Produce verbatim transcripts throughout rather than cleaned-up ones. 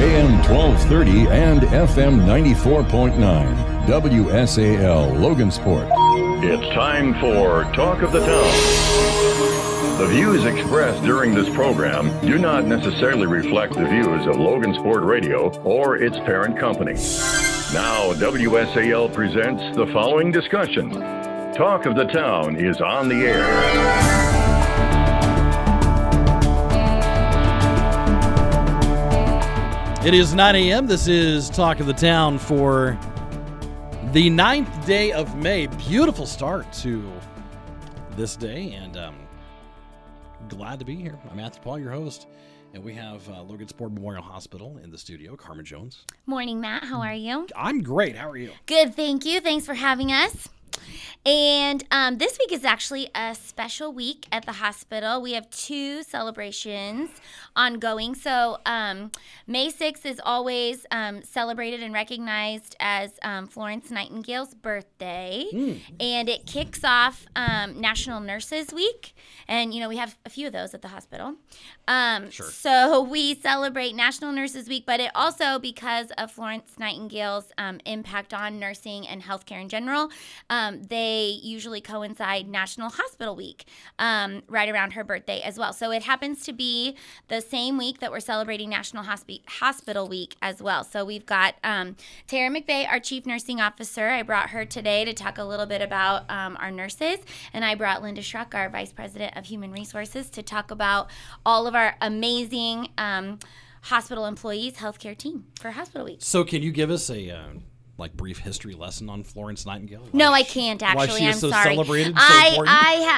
A M twelve thirty and F M ninety-four point nine, W S A L Logansport. It's time for Talk of the Town. The views expressed during this program do not necessarily reflect the views of Logansport Radio or its parent company. Now, W S A L presents the following discussion. Talk of the Town is on the air. It is nine a.m. This is Talk of the Town for the ninth day of May. Beautiful start to this day, and um, glad to be here. I'm Matthew Paul, your host, and we have uh, Logansport Memorial Hospital in the studio. Carmen Jones. Morning, Matt. How are you? I'm great. How are you? Good, thank you. Thanks for having us. And um, this week is actually a special week at the hospital. We have two celebrations ongoing. So um, May sixth is always um, celebrated and recognized as um, Florence Nightingale's birthday. Mm. And it kicks off um, National Nurses Week. And, you know, we have a few of those at the hospital. Um, sure. So we celebrate National Nurses Week, but it also, because of Florence Nightingale's um, impact on nursing and healthcare in general, um, they usually coincide National Hospital Week um, right around her birthday as well. So it happens to be the same week that we're celebrating National Hospi- Hospital Week as well. So we've got um, Tara McVeigh, our Chief Nursing Officer. I brought her today to talk a little bit about um, our nurses, and I brought Linda Schruck, our Vice President of Human Resources, to talk about all of our amazing um, hospital employees, healthcare team for Hospital Week. So can you give us a... Uh... like brief history lesson on Florence Nightingale? Why no, I she, can't actually. Why she is I'm so sorry. Celebrated, so I, important? I,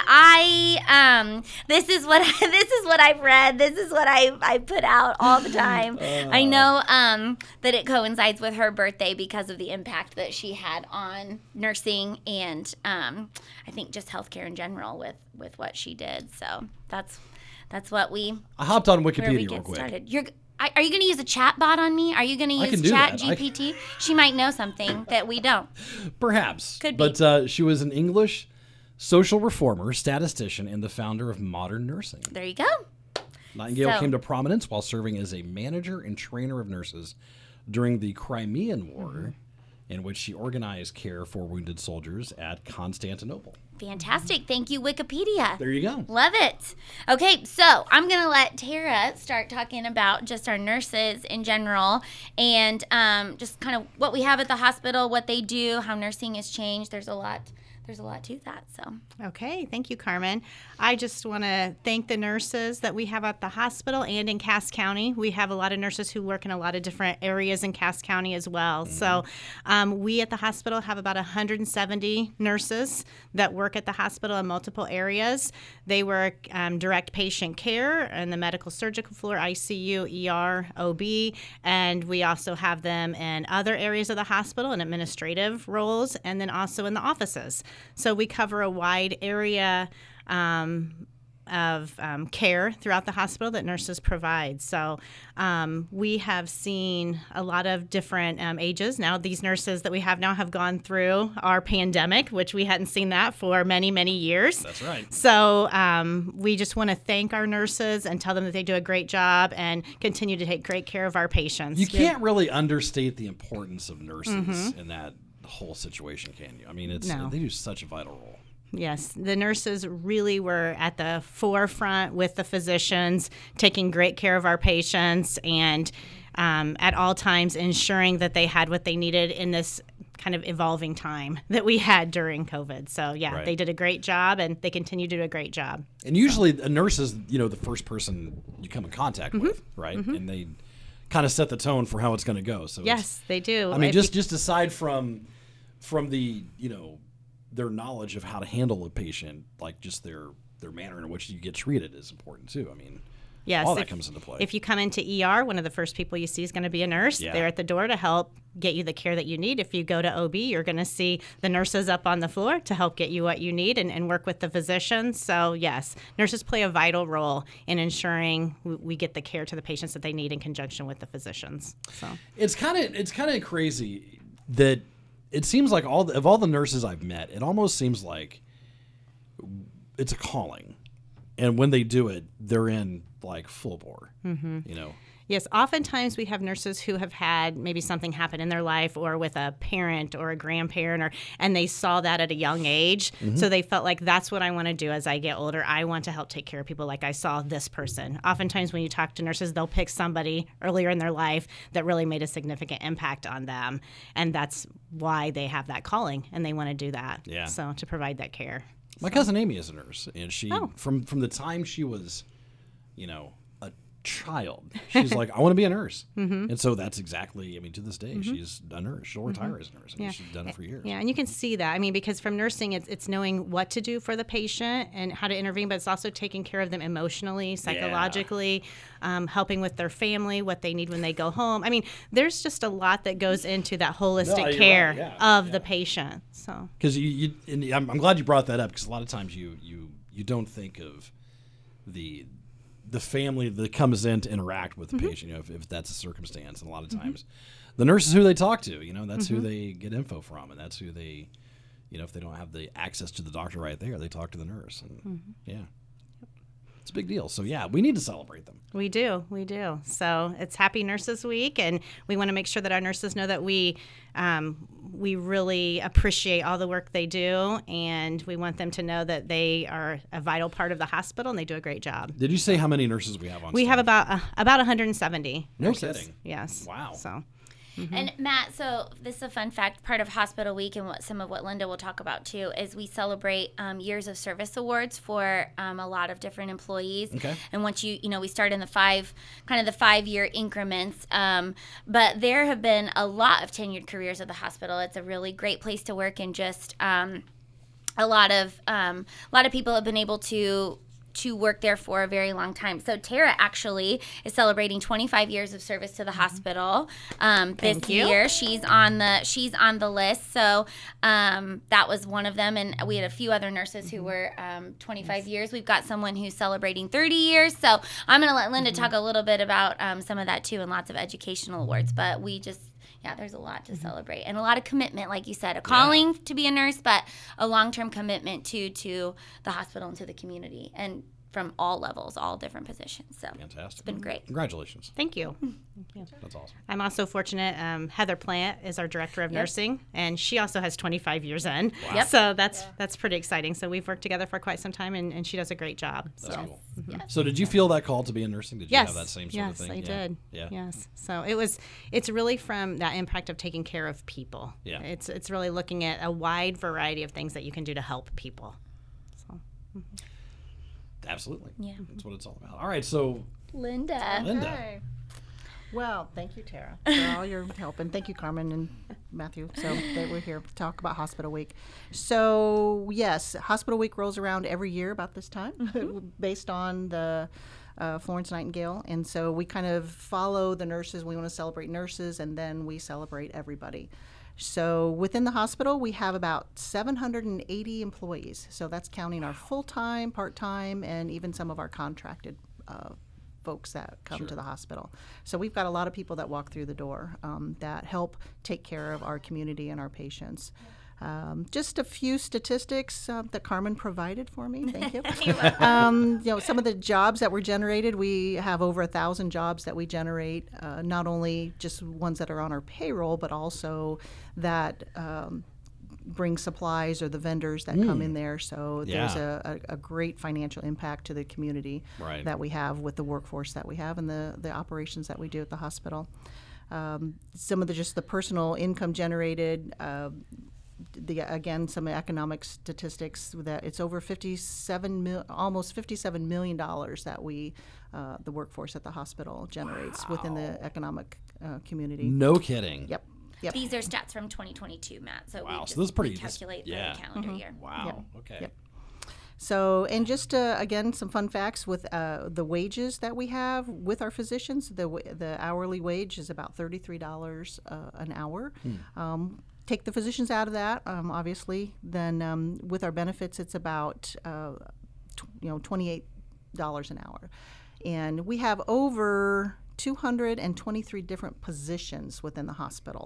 I, um, this is what I, this is what I've read. This is what I, I put out all the time. Uh, I know, um, that it coincides with her birthday because of the impact that she had on nursing and, um, I think just healthcare in general with, with what she did. So that's, that's what we. I hopped on Wikipedia we real quick. Started. You're. Are you going to use a chat bot on me? Are you going to use Chat G P T? She might know something that we don't. Perhaps. Could be. But uh, she was an English social reformer, statistician, and the founder of modern nursing. There you go. Nightingale so. came to prominence while serving as a manager and trainer of nurses during the Crimean War, mm-hmm. in which she organized care for wounded soldiers at Constantinople. Fantastic. Thank you, Wikipedia. There you go. Love it. Okay, so I'm going to let Tara start talking about just our nurses in general and um, just kind of what we have at the hospital, what they do, how nursing has changed. There's a lot. There's a lot to that. So okay, thank you, Carmen. I just want to thank the nurses that we have at the hospital and in Cass County. We have a lot of nurses who work in a lot of different areas in Cass County as well. Mm-hmm. So um, we at the hospital have about one hundred seventy nurses that work at the hospital in multiple areas. They work um, direct patient care in the medical surgical floor, I C U, E R, O B, and we also have them in other areas of the hospital in administrative roles and then also in the offices. So we cover a wide area um, of um, care throughout the hospital that nurses provide. So um, we have seen a lot of different um, ages. Now, these nurses that we have now have gone through our pandemic, which we hadn't seen that for many, many years. That's right. So um, we just want to thank our nurses and tell them that they do a great job and continue to take great care of our patients. You can't really understate the importance of nurses mm-hmm. in that whole situation, can you? I mean, it's no. they do such a vital role. Yes, the nurses really were at the forefront with the physicians, taking great care of our patients and um, at all times ensuring that they had what they needed in this kind of evolving time that we had during COVID. So, yeah, right. They did a great job and they continue to do a great job. And usually so. a nurse is, you know, the first person you come in contact mm-hmm. with, right? Mm-hmm. And they kind of set the tone for how it's going to go. So yes, they do. I mean, if just you, just aside from from the, you know, their knowledge of how to handle a patient, like just their their manner in which you get treated is important too. I mean, yes, all that if, comes into play. If you come into E R, one of the first people you see is going to be a nurse. Yeah. They're at the door to help get you the care that you need. If you go to O B, you're going to see the nurses up on the floor to help get you what you need and, and work with the physicians. So, yes, nurses play a vital role in ensuring we, we get the care to the patients that they need in conjunction with the physicians. So it's kind of it's kind of crazy that it seems like all the, of all the nurses I've met, it almost seems like it's a calling, and when they do it, they're in like full bore. Mm-hmm. You know. Yes, oftentimes we have nurses who have had maybe something happen in their life or with a parent or a grandparent, or and they saw that at a young age. Mm-hmm. So they felt like that's what I want to do as I get older. I want to help take care of people like I saw this person. Oftentimes when you talk to nurses, they'll pick somebody earlier in their life that really made a significant impact on them. And that's why they have that calling and they want to do that. Yeah. So to provide that care. My so. cousin Amy is a nurse, and she, oh. from, from the time she was, you know, child, she's like, I want to be a nurse. Mm-hmm. And so that's exactly, I mean, to this day, mm-hmm. she's a nurse. She'll retire mm-hmm. as a nurse. I mean, yeah. she's done it for years. Yeah, and you can see that. I mean, because from nursing, it's, it's knowing what to do for the patient and how to intervene, but it's also taking care of them emotionally, psychologically, yeah. um, helping with their family, what they need when they go home. I mean, there's just a lot that goes into that holistic no, care right. yeah. of yeah. the patient. So, because you, you and I'm, I'm glad you brought that up, because a lot of times you you you don't think of the the family that comes in to interact with the mm-hmm. patient, you know, if, if that's a circumstance. And a lot of times mm-hmm. the nurse is who they talk to, you know, that's mm-hmm. who they get info from, and that's who they, you know, if they don't have the access to the doctor right there, they talk to the nurse. And mm-hmm. yeah, it's a big deal. So yeah, we need to celebrate them. We do, we do. So it's Happy Nurses Week, and we want to make sure that our nurses know that we um, we really appreciate all the work they do, and we want them to know that they are a vital part of the hospital, and they do a great job. Did you say how many nurses we have on We staff? have about uh, about one hundred seventy No nurses. kidding. Yes. Wow. So. Mm-hmm. And Matt, so this is a fun fact, part of Hospital Week and what some of what Linda will talk about too is we celebrate um, years of service awards for um, a lot of different employees. Okay. And once you, you know, we start in the five, kind of the five year increments. Um, but there have been a lot of tenured careers at the hospital. It's a really great place to work, and just um, a lot of um, a lot of people have been able to. to work there for a very long time. So Tara actually is celebrating twenty-five years of service to the hospital um, this Thank you. year. She's on the she's on the list. So um, that was one of them, and we had a few other nurses who were um, twenty-five yes. years. We've got someone who's celebrating thirty years. So I'm going to let Linda mm-hmm. talk a little bit about um, some of that too, and lots of educational awards. But we just yeah, there's a lot to mm-hmm. celebrate, and a lot of commitment, like you said, a calling yeah. to be a nurse, but a long-term commitment to to the hospital and to the community, and from all levels, all different positions. So fantastic. It's been great. Congratulations. Thank you. Thank you. That's awesome. I'm also fortunate. Um, Heather Plant is our director of yep. nursing, and she also has twenty-five years in. Wow. Yep. So that's yeah. that's pretty exciting. So we've worked together for quite some time, and, and she does a great job. That's so. cool. Mm-hmm. Yes. So did you feel that call to be in nursing? Did you yes. have that same sort yes, of thing? I yeah. did. Yeah. Yes. So it was. It's really from that impact of taking care of people. Yeah. It's it's really looking at a wide variety of things that you can do to help people. So. Mm-hmm. Absolutely. Yeah. That's what it's all about. All right, so Linda. Linda. Okay. Well, thank you, Tara, for all your help, and thank you, Carmen and Matthew. So that we're here to talk about Hospital Week. So yes, Hospital Week rolls around every year about this time, mm-hmm. based on the uh, Florence Nightingale, and so we kind of follow the nurses. We want to celebrate nurses, and then we celebrate everybody. So within the hospital, we have about seven hundred eighty employees. So that's counting our full-time, part-time, and even some of our contracted uh, folks that come Sure. to the hospital. So we've got a lot of people that walk through the door um, that help take care of our community and our patients. Um, just a few statistics uh, that Carmen provided for me. Thank you. um, you know, some of the jobs that were generated, we have over a thousand jobs that we generate, uh, not only just ones that are on our payroll, but also that um, bring supplies or the vendors that mm. come in there. So yeah. there's a, a, a great financial impact to the community right. that we have with the workforce that we have and the, the operations that we do at the hospital. Um, some of the just the personal income generated, uh, The, again, some economic statistics that it's over fifty-seven mil, almost fifty-seven million dollars that we, uh, the workforce at the hospital generates wow. within the economic uh, community. No kidding. Yep. Yep. These are stats from twenty twenty-two, Matt. So wow. we just so this is pretty. we calculate this, yeah. the calendar mm-hmm. year. Wow. Yep. Okay. Yep. So, and just uh, again, some fun facts with uh, the wages that we have with our physicians. The the hourly wage is about thirty-three dollars uh, an hour. Hmm. Um, Take the physicians out of that, um, obviously. Then um, with our benefits, it's about uh, tw- you know twenty-eight dollars an hour, and we have over two hundred twenty-three different positions within the hospital.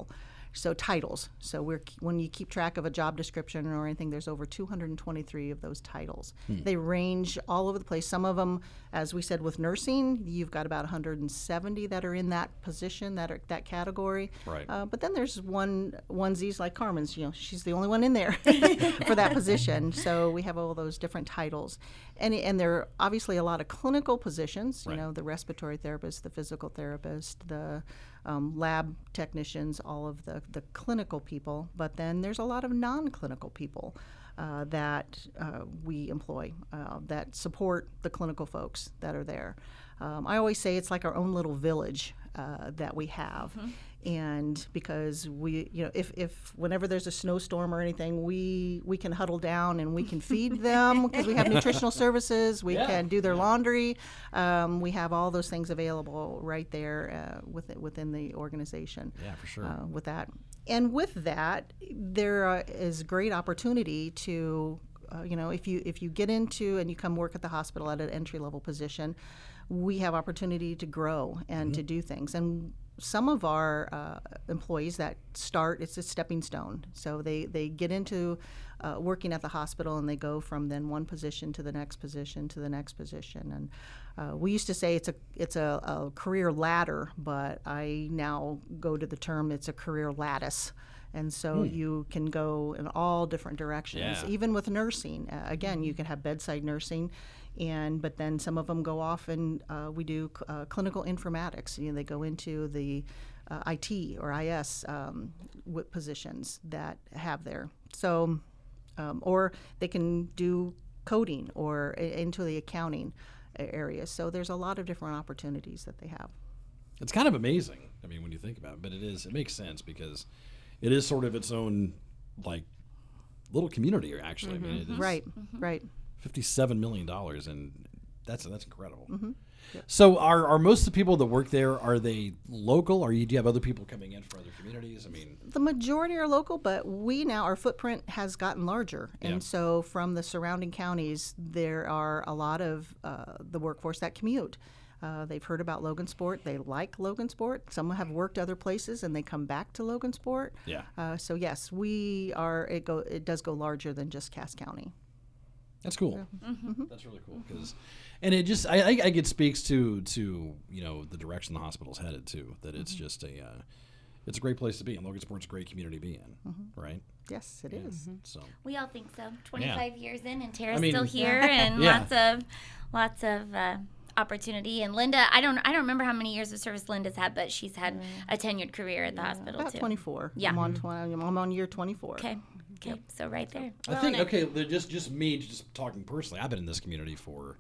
So titles. So we're when you keep track of a job description or anything, there's over two hundred twenty-three of those titles. Hmm. They range all over the place. Some of them, as we said, with nursing, you've got about one hundred seventy that are in that position, that are that category. Right. Uh, but then there's one onesies like Carmen's. You know, she's the only one in there for that position. So we have all those different titles, and and there are obviously a lot of clinical positions. You Right. know, the respiratory therapist, the physical therapist, the um, lab technicians, all of the the clinical people. But then there's a lot of non-clinical people uh, that uh, we employ uh, that support the clinical folks that are there. Um, I always say it's like our own little village uh, that we have. Mm-hmm. And because we, you know, if, if whenever there's a snowstorm or anything, we we can huddle down and we can feed them because we have nutritional services. We Yeah. can do their laundry. Um, we have all those things available right there uh, within within the organization. Yeah, for sure. Uh, with that, and with that, there uh, is great opportunity to, uh, you know, if you if you get into and you come work at the hospital at an entry level position, we have opportunity to grow and mm-hmm. to do things. And some of our uh, employees that start, it's a stepping stone. So they, they get into uh, working at the hospital and they go from then one position to the next position to the next position. And uh, we used to say it's a it's a, a career ladder, but I now go to the term it's a career lattice. And so hmm. you can go in all different directions. Yeah. Even with nursing, uh, again, you can have bedside nursing. And but then some of them go off and uh, we do uh, clinical informatics. You know, they go into the uh, I T or I S um, w- positions that have there. So, um, or they can do coding or i- into the accounting area. So there's a lot of different opportunities that they have. It's kind of amazing. I mean, when you think about it, but it is. It makes sense because it is sort of its own like little community. Actually, Mm-hmm. I mean, it is right, mm-hmm. right. fifty-seven million dollars, and that's that's incredible. Mm-hmm. Yep. So, are are most of the people that work there, are they local, or you, do you have other people coming in from other communities? I mean, the majority are local, but we now our footprint has gotten larger, and Yeah. so from the surrounding counties, there are a lot of uh, the workforce that commute. Uh, they've heard about Logansport. They like Logansport. Some have worked other places, and they come back to Logansport. Yeah. Uh, so yes, we are. It go. It does go larger than just Cass County. That's cool. Mm-hmm. That's really cool because, and it just I, I I it speaks to to you know the direction the hospital's headed to. That it's Mm-hmm. just a uh, it's a great place to be, and Logansport's a great community to be in, Mm-hmm. right? Yes, it Yeah. is. So We all think so. twenty-five years in, and Tara's I mean, still here, and Yeah. lots of, lots of uh, opportunity. And Linda, I don't, I don't remember how many years of service Linda's had, but she's had a tenured career at the hospital About too. twenty-four. Yeah. I'm on twenty. I'm on year twenty-four. Okay. Okay. So right there. I think okay, they're just just me just talking personally. I've been in this community for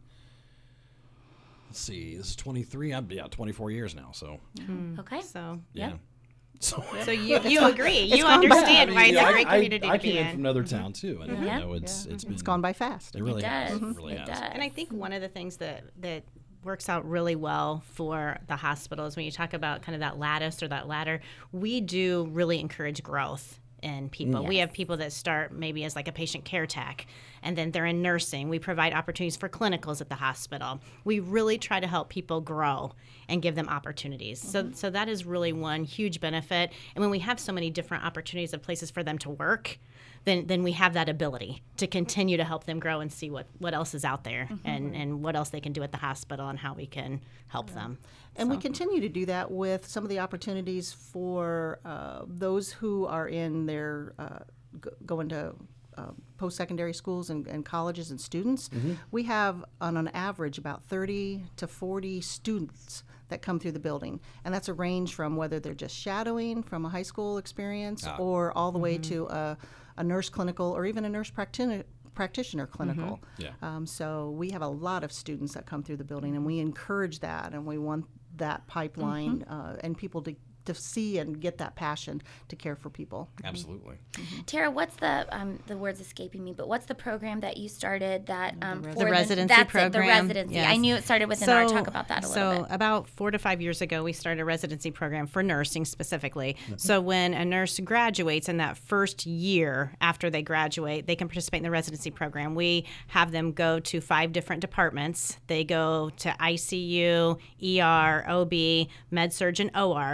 let's see, this is twenty-three. I'm yeah, twenty-four years now. So Okay. So, yeah. So, so you you agree? You gone by. understand I why mean, it's yeah, a great I- community I, I to be came in in. from another town too, and Yeah. you know it's it's been It's gone by fast. It really It has. does. It really It has. does. And I think one of the things that that works out really well for the hospitals when you talk about kind of that lattice or that ladder, we do really encourage growth in people. We have people that start maybe as like a patient care tech, and then they're in nursing. We provide opportunities for clinicals at the hospital. We really try to help people grow and give them opportunities. So so that is really one huge benefit. And when we have so many different opportunities of places for them to work, then then we have that ability to continue to help them grow and see what, what else is out there and, and what else they can do at the hospital and how we can help them. And we continue to do that with some of the opportunities for uh, those who are in their uh, g- going to uh, post-secondary schools and, and colleges and students. We have, on an average, about thirty to forty students that come through the building. And that's a range from whether they're just shadowing from a high school experience Ah. or all the way to a, a nurse clinical or even a nurse practitioner practitioner clinical. Yeah. Um, so we have a lot of students that come through the building, and we encourage that, and we want that pipeline uh, and people to, to see and get that passion to care for people. Absolutely. Tara, what's the um, the word's escaping me, but what's the program that you started that um, The for residency that's program. It, the residency. Yes. I knew it started within our talk about that a so little bit. about four to five years ago, we started a residency program for nursing specifically. Mm-hmm. So when a nurse graduates in that first year after they graduate, they can participate in the residency program. We have them go to five different departments. They go to I C U, E R, O B, Med Surg, and O R each for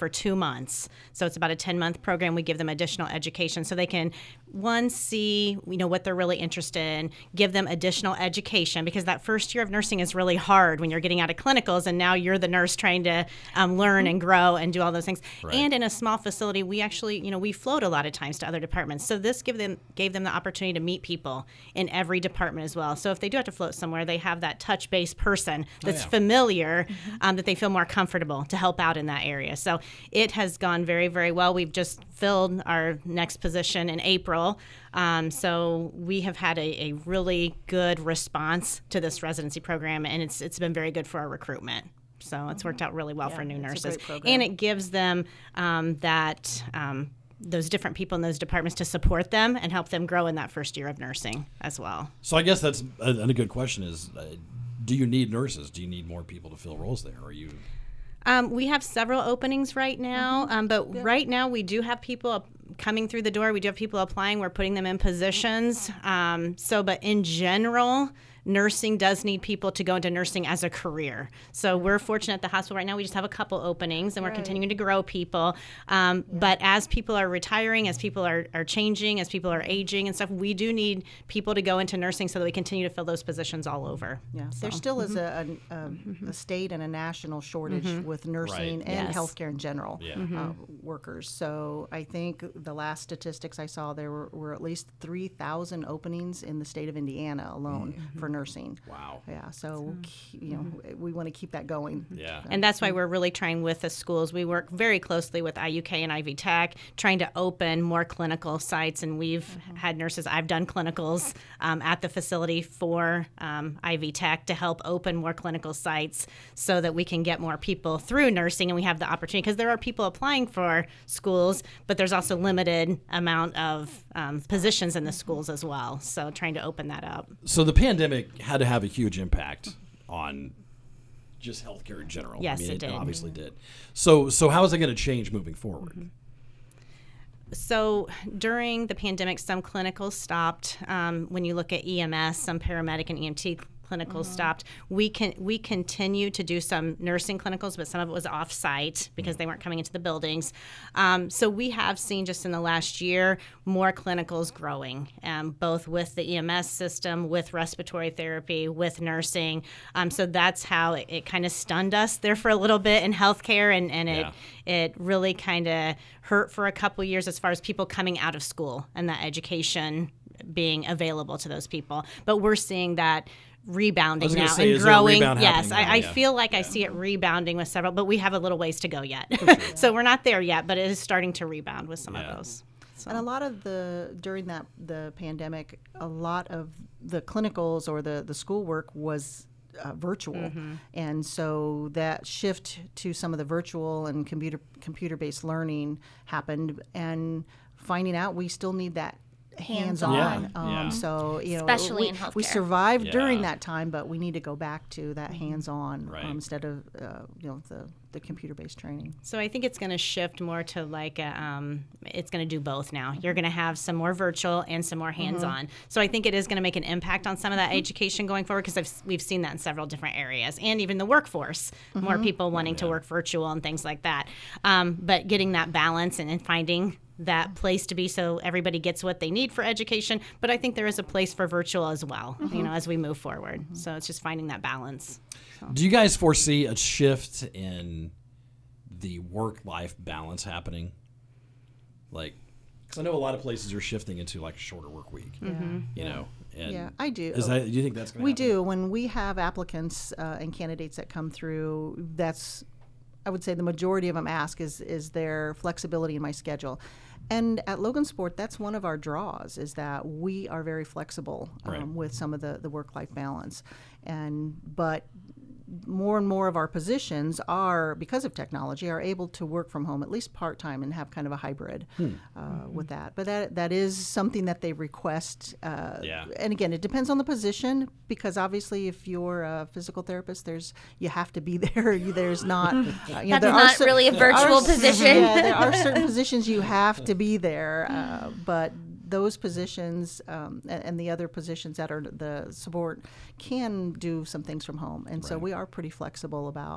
for two months. So it's about a ten-month program. We give them additional education so they can, one, see you know what they're really interested in, give them additional education, because that first year of nursing is really hard when you're getting out of clinicals and now you're the nurse trying to um, learn and grow and do all those things. Right. And in a small facility, we actually, you know, we float a lot of times to other departments. So this give them gave them the opportunity to meet people in every department as well. So if they do have to float somewhere, they have that touch-based person that's Oh, yeah. familiar, mm-hmm. um, that they feel more comfortable to help out in that area. So it has gone very, very well. We've just filled our next position in April. Um, so we have had a, a really good response to this residency program, and it's it's been very good for our recruitment. So it's worked out really well Yeah, for new it's a nurses. great program. And it gives them um, that um, those different people in those departments to support them and help them grow in that first year of nursing as well. So I guess that's a, and a good question is, uh, do you need nurses? Do you need more people to fill roles there? Or are you? Um, we have several openings right now, um, but right now we do have people coming through the door. We do have people applying. We're putting them in positions. Um, so, but in general, nursing does need people to go into nursing as a career. So we're fortunate at the hospital right now. We just have a couple openings, and we're Right. continuing to grow people. Um, yeah. But as people are retiring, as people are, are changing, as people are aging and stuff, we do need people to go into nursing so that we continue to fill those positions all over. Yeah, So. there still is a, a, a, a state and a national shortage with nursing Right. and Yes. healthcare in general Yeah. uh, workers. So I think the last statistics I saw, there were, were at least three thousand openings in the state of Indiana alone for nursing. Wow. Yeah, so ke- you know we want to keep that going. Yeah. And that's why we're really trying with the schools. We work very closely with I U K and Ivy Tech, trying to open more clinical sites. And we've mm-hmm. had nurses, I've done clinicals um, at the facility for um, Ivy Tech to help open more clinical sites so that we can get more people through nursing, and we have the opportunity, because there are people applying for schools, but there's also limited amount of um, positions in the schools as well. So trying to open that up. So the pandemic had to have a huge impact on just healthcare in general. Yes, I mean, it did. obviously did. So, so how is it going to change moving forward? Mm-hmm. So during the pandemic, some clinicals stopped. Um, when you look at E M S, some paramedic and E M T clinicals mm-hmm. stopped. We can we continue to do some nursing clinicals, but some of it was off-site because mm-hmm. they weren't coming into the buildings. Um, so we have seen just in the last year more clinicals growing, um, both with the E M S system, with respiratory therapy, with nursing. Um, so that's how it, it kind of stunned us there for a little bit in healthcare, and, and Yeah. it it really kind of hurt for a couple years as far as people coming out of school and that education being available to those people. But we're seeing that rebounding gonna now say, and is there a growing. rebound Yes, happening now? I, I Yeah. feel like I see it rebounding with several, but we have a little ways to go yet. So we're not there yet, but it is starting to rebound with some Yeah. of those. So. And a lot of the during that the pandemic, a lot of the clinicals or the the schoolwork was uh, virtual, Mm-hmm. and so that shift to some of the virtual and computer computer based learning happened, and finding out we still need that hands-on. Yeah, Um, yeah. So you know, Especially we, in healthcare. we survived during Yeah. that time, but we need to go back to that hands-on Right. um, instead of uh, you know the the computer-based training. So I think it's going to shift more to like a, um, it's going to do both now. You're going to have some more virtual and some more hands-on. So I think it is going to make an impact on some of that education going forward, because we've seen that in several different areas, and even the workforce, more people wanting to work virtual and things like that. Um, but getting that balance and, and finding that place to be so everybody gets what they need for education. But I think there is a place for virtual as well, you know, as we move forward. So it's just finding that balance. Do you guys foresee a shift in the work-life balance happening? Like, because I know a lot of places are shifting into like a shorter work week. Mm-hmm. You know, and Yeah, I do. Is that, do you think that's going to We happen? do. When we have applicants uh, and candidates that come through, that's, I would say the majority of them ask is, is there flexibility in my schedule? And at Logan Sport, that's one of our draws, is that we are very flexible um, Right. with some of the, the work-life balance. And, but more and more of our positions are, because of technology, are able to work from home at least part-time and have kind of a hybrid Hmm. uh, with that. But that that is something that they request. Uh, Yeah. And again, it depends on the position, because obviously if you're a physical therapist, there's you have to be there. You- There's not. Uh, you know, That's there are not cer- really a there are virtual cer- position. Yeah, there are certain positions you have to be there, uh, but those positions um, and, and the other positions that are the support can do some things from home, and so Right. we are pretty flexible about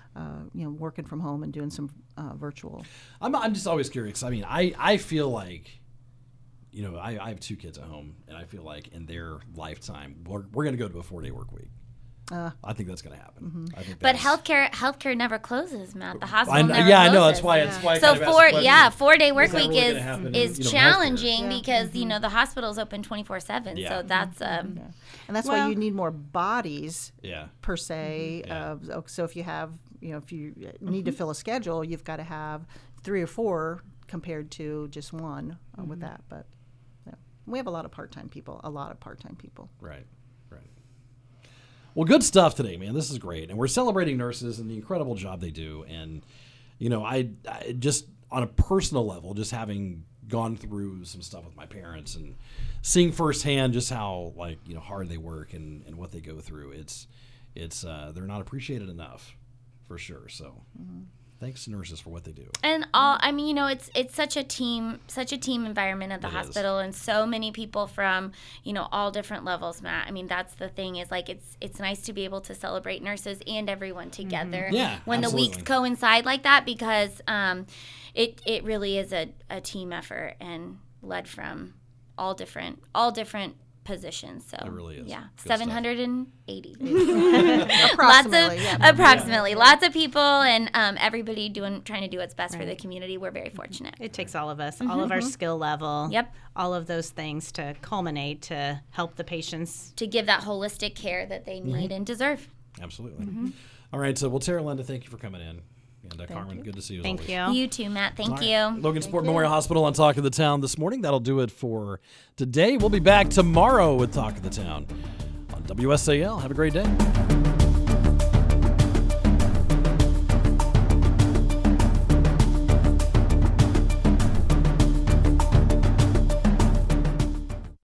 uh, you know, working from home and doing some uh, virtual. I'm I'm just always curious. I mean, I, I feel like, you know, I, I have two kids at home, and I feel like in their lifetime, we're, we're going to go to a four-day work week. Uh, I think that's going to happen. Mm-hmm. I think But that's, healthcare healthcare never closes, Matt. The hospital I, never yeah, closes. I know. That's why. It's why. I So kind of asked four, the question, yeah, four day work is that week really is gonna happen in, is you know, healthcare? challenging Yeah. because you know the hospital's open twenty four seven. Yeah. So that's um, Yeah. And that's Well- why you need more bodies Yeah. per se. Yeah. Uh, so if you have, you know, if you need to fill a schedule, you've got to have three or four compared to just one uh, with that. But yeah. we have a lot of part-time people, a lot of part-time people. Right. Right. Well, good stuff today, man. This is great, and we're celebrating nurses and the incredible job they do. And you know, I, I just on a personal level, just having gone through some stuff with my parents and seeing firsthand just how like you know hard they work and, and what they go through. It's it's uh, they're not appreciated enough, for sure. So. Mm-hmm. Thanks to nurses for what they do. and all I mean, you know, it's it's such a team, such a team environment at the It hospital, and so many people from you know all different levels. Matt, I mean, that's the thing is like it's it's nice to be able to celebrate nurses and everyone together. Yeah, when absolutely. the weeks coincide like that, because um, it it really is a, a team effort and led from all different all different positions. So It really is. yeah, Good seven hundred eighty. Approximately, Lots of yeah. approximately lots of people and um, everybody doing trying to do what's best for the community. We're very fortunate. It takes all of us, all of our skill level, Yep. all of those things to culminate to help the patients. To give that holistic care that they need and deserve. Absolutely. All right. So, well, Tara, Linda, thank you for coming in. And uh, Carmen, good to see you. As Thank always. you. You too, Matt. Thank All right. you. Logan Sport Memorial Hospital on Talk of the Town this morning. That'll do it for today. We'll be back tomorrow with Talk of the Town on W S A L. Have a great day.